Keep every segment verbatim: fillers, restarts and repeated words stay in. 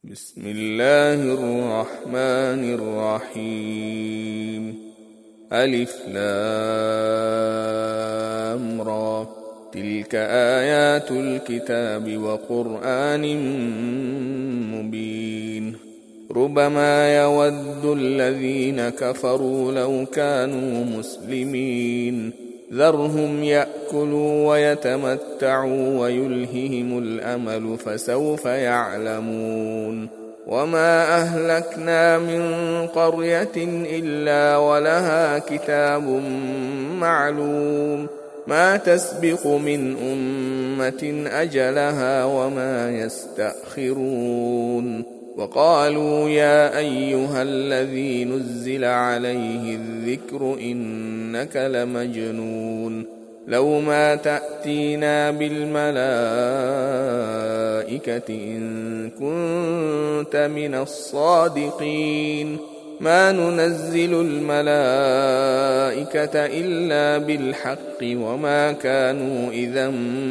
بسم الله الرحمن الرحيم. ألف لام را، تلك آيات الكتاب وقرآن مبين. ربما يود الذين كفروا لو كانوا مسلمين، ذرهم يأكلوا ويتمتعوا ويلههم الأمل فسوف يعلمون. وما أهلكنا من قرية إلا ولها كتاب معلوم، ما تسبق من أمة أجلها وما يستأخرون. وقالوا يا أيها الذي نزل عليه الذكر إنك لمجنون، لو ما تأتينا بالملائكة إن كنت من الصادقين، ما ننزل الملائكة إلا بالحق وما كانوا إذا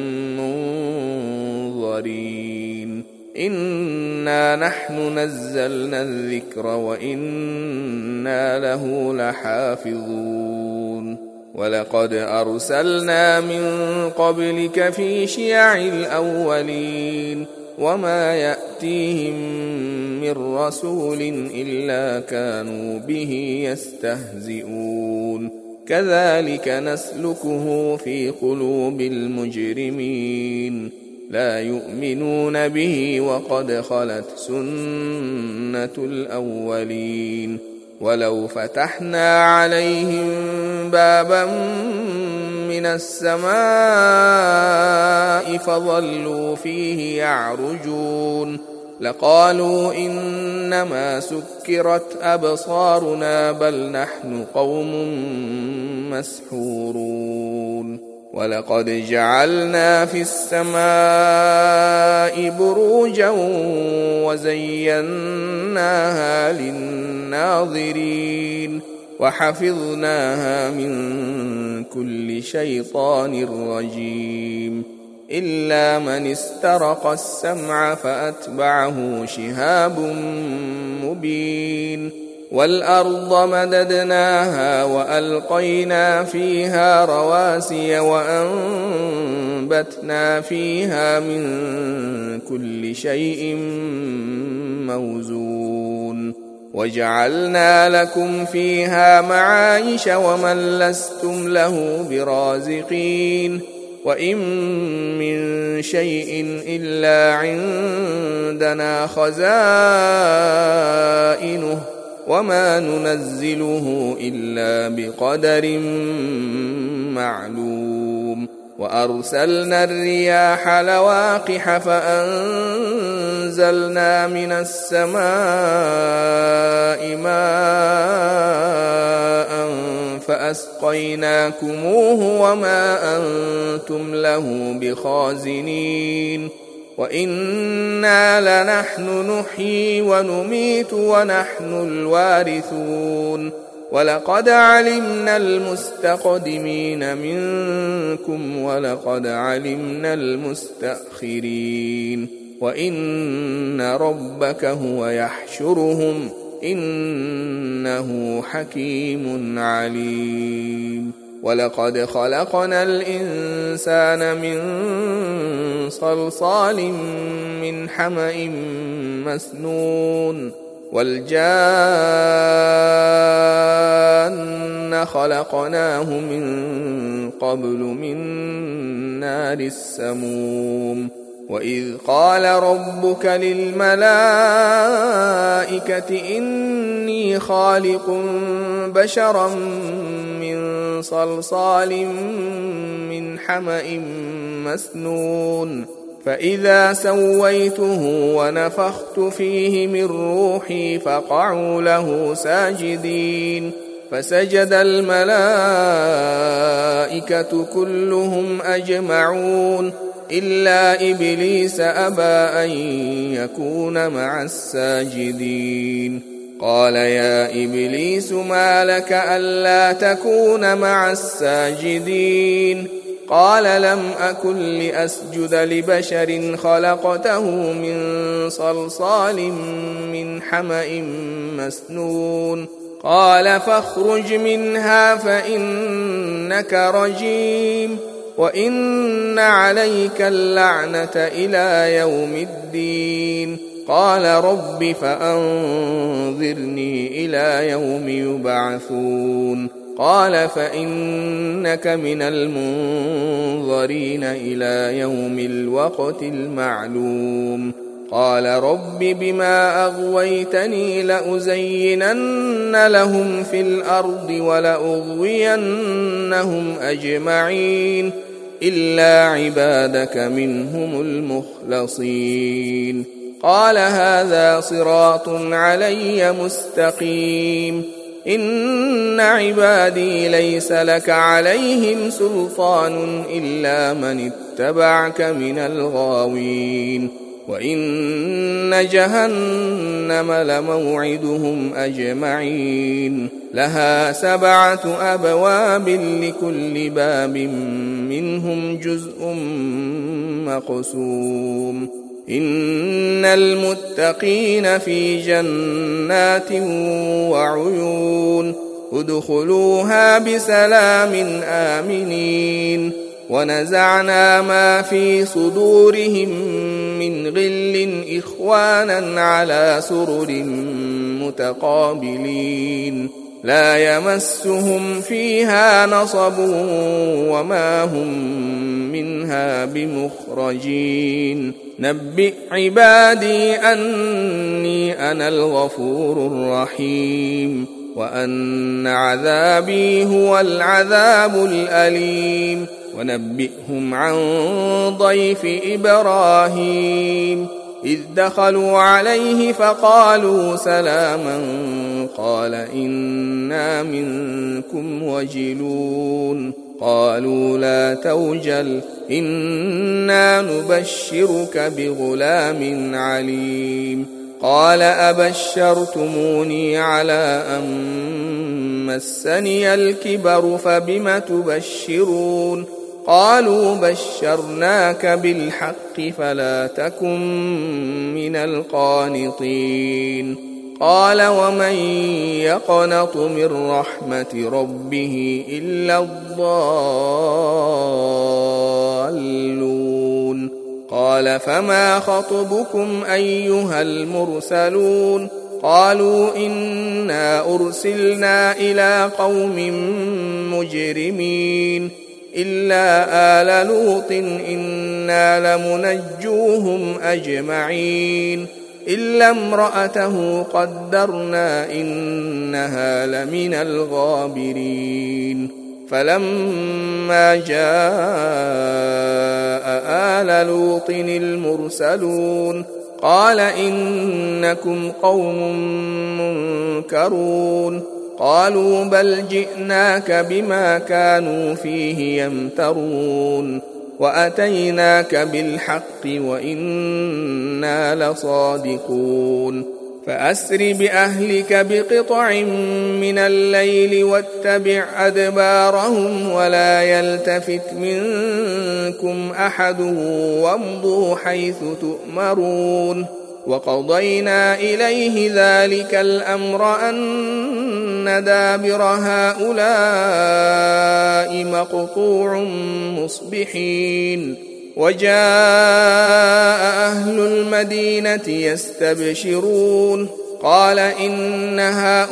منظرين. إنا نحن نزلنا الذكر وإنا له لحافظون. ولقد أرسلنا من قبلك في شيع الأولين، وما يأتيهم من رسول إلا كانوا به يستهزئون. كذلك نسلكه في قلوب المجرمين، لا يؤمنون به وقد خلت سنة الأولين. ولو فتحنا عليهم بابا من السماء فظلوا فيه يعرجون لقالوا إنما سكرت أبصارنا بل نحن قوم مسحورون. ولقد جعلنا في السماء بروجا وزيناها للناظرين وحفظناها من كل شيطان رجيم، إلا من استرق السمع فأتبعه شهاب مبين. والأرض مددناها وألقينا فيها رواسي وأنبتنا فيها من كل شيء موزون، وجعلنا لكم فيها معايش ومن لستم له برازقين. وإن من شيء إلا عندنا خزائنه وما ننزله إلا بقدر معلوم. وأرسلنا الرياح لواقح فأنزلنا من السماء ماء فأسقيناكموه وما أنتم له بخازنين. وإنا لنحن نحيي ونميت ونحن الوارثون. ولقد علمنا المستقدمين منكم ولقد علمنا المستأخرين، وإن ربك هو يحشرهم إنه حكيم عليم. ولقد خلقنا الإنسان من صلصال من حمأ مسنون، والجان خلقناه من قبل من نار السموم. وإذ قال ربك للملائكة إني خالق بشرا من صلصال من حمأ مسنون، فإذا سويته ونفخت فيه من روحي فقعوا له ساجدين، فسجد الملائكة كلهم أجمعون إلا إبليس أبى أن يكون مع الساجدين. قال يا إبليس ما لك ألا تكون مع الساجدين؟ قال لم أكن لأسجد لبشر خلقته من صلصال من حمأ مسنون قال فاخرج منها فإنك رجيم وإن عليك اللعنة إلى يوم الدين قال رب فأنظرني إلى يوم يبعثون قال فإنك من المنظرين إلى يوم الوقت المعلوم قال رب بما أغويتني لأزينن لهم في الأرض ولأغوينهم أجمعين إلا عبادك منهم المخلصين قال هذا صراط علي مستقيم إن عبادي ليس لك عليهم سلطان إلا من اتبعك من الغاوين وإن جهنم لموعدهم أجمعين لها سبعة أبواب لكل باب منهم جزء مقسوم إن المتقين في جنات وعيون ادخلوها بسلام آمنين ونزعنا ما في صدورهم من غل إخوانا على سرر متقابلين لا يمسهم فيها نصب وما هم منها بمخرجين نبئ عبادي أني أنا الغفور الرحيم وأن عذابي هو العذاب الأليم ونبئهم عن ضيف إبراهيم إذ دخلوا عليه فقالوا سلاما قال إنا منكم وجلون قالوا لا توجل إنا نبشرك بغلام عليم قال أبشرتموني على أن مسني الكبر فبم تبشرون قالوا بشرناك بالحق فلا تكن من القانطين قال ومن يقنط من رحمة ربه إلا الضالون قال فما خطبكم أيها المرسلون قالوا إنا أرسلنا إلى قوم مجرمين إلا آل لوط إنا لمنجوهم أجمعين إلا امرأته قدرنا إنها لمن الغابرين فلما جاء آل لوط المرسلون قال إنكم قوم منكرون قالوا بل جئناك بما كانوا فيه يمترون وأتيناك بالحق وإنا لصادقون فأسر بأهلك بقطع من الليل واتبع أدبارهم ولا يلتفت منكم أحد وامضوا حيث تؤمرون وقضينا إليه ذلك الأمر أن دابر هؤلاء مقطوع مصبحين وجاء أهل المدينة يستبشرون قال إن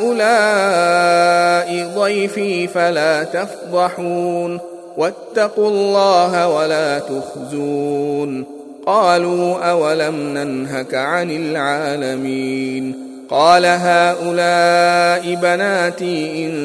هؤلاء ضيفي فلا تفضحون واتقوا الله ولا تخزون قالوا أولم ننهك عن العالمين قال هؤلاء بناتي إن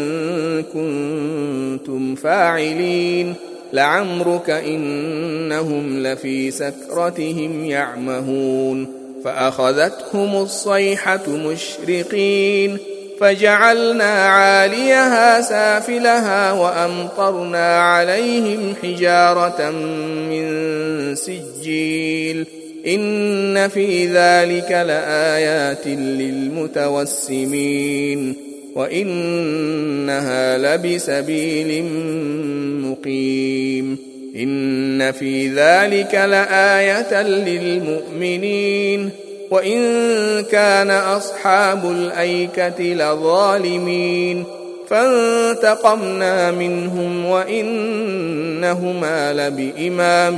كنتم فاعلين لعمرك إنهم لفي سكرتهم يعمهون فأخذتهم الصيحة مشرقين فجعلنا عاليها سافلها وأمطرنا عليهم حجارة من سجيل إن في ذلك لآيات للمتوسمين وإنها لبسبيل مقيم إن في ذلك لآية للمؤمنين وإن كان أصحاب الأيكة لظالمين فانتقمنا منهم وإنهما لبإمام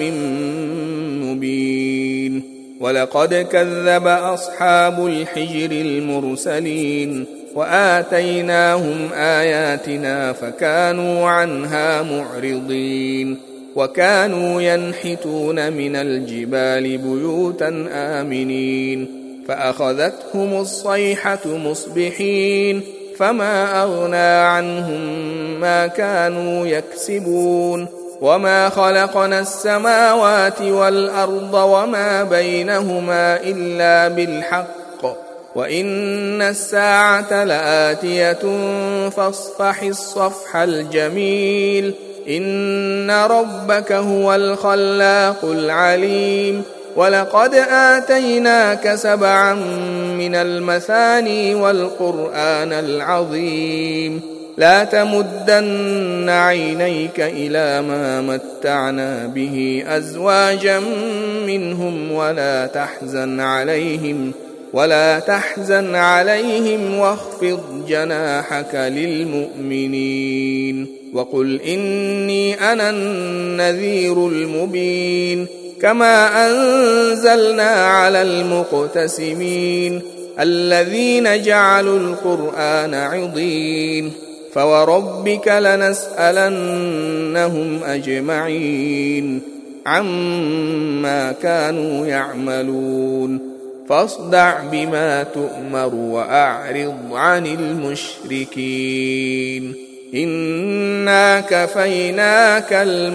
مبين ولقد كذب أصحاب الحجر المرسلين وآتيناهم آياتنا فكانوا عنها معرضين وكانوا ينحتون من الجبال بيوتا آمنين فأخذتهم الصيحة مصبحين فما أغنى عنهم ما كانوا يكسبون وما خلقنا السماوات والأرض وما بينهما إلا بالحق وإن الساعة لآتية فاصفح الصفح الجميل إن ربك هو الخلاق العليم ولقد آتيناك سبعا من المثاني والقرآن العظيم لا تمدن عينيك إلى ما متعنا به أزواجا منهم ولا تحزن عليهم ولا تحزن عليهم واخفض جناحك للمؤمنين وقل إني أنا النذير المبين كما أنزلنا على المقتسمين الذين جعلوا القرآن عضين فوربك لنسألنهم أجمعين عما كانوا يعملون فاصدع بما تؤمر وأعرض عن المشركين إنا كفيناك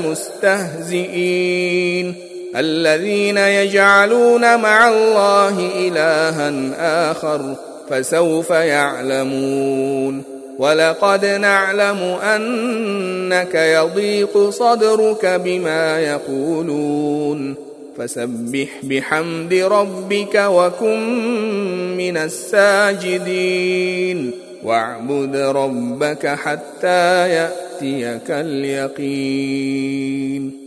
المستهزئين الذين يجعلون مع الله إلها آخر فسوف يعلمون ولقد نعلم أنك يضيق صدرك بما يقولون فسبح بحمد ربك وكن من الساجدين واعبد ربك حتى يأتيك اليقين.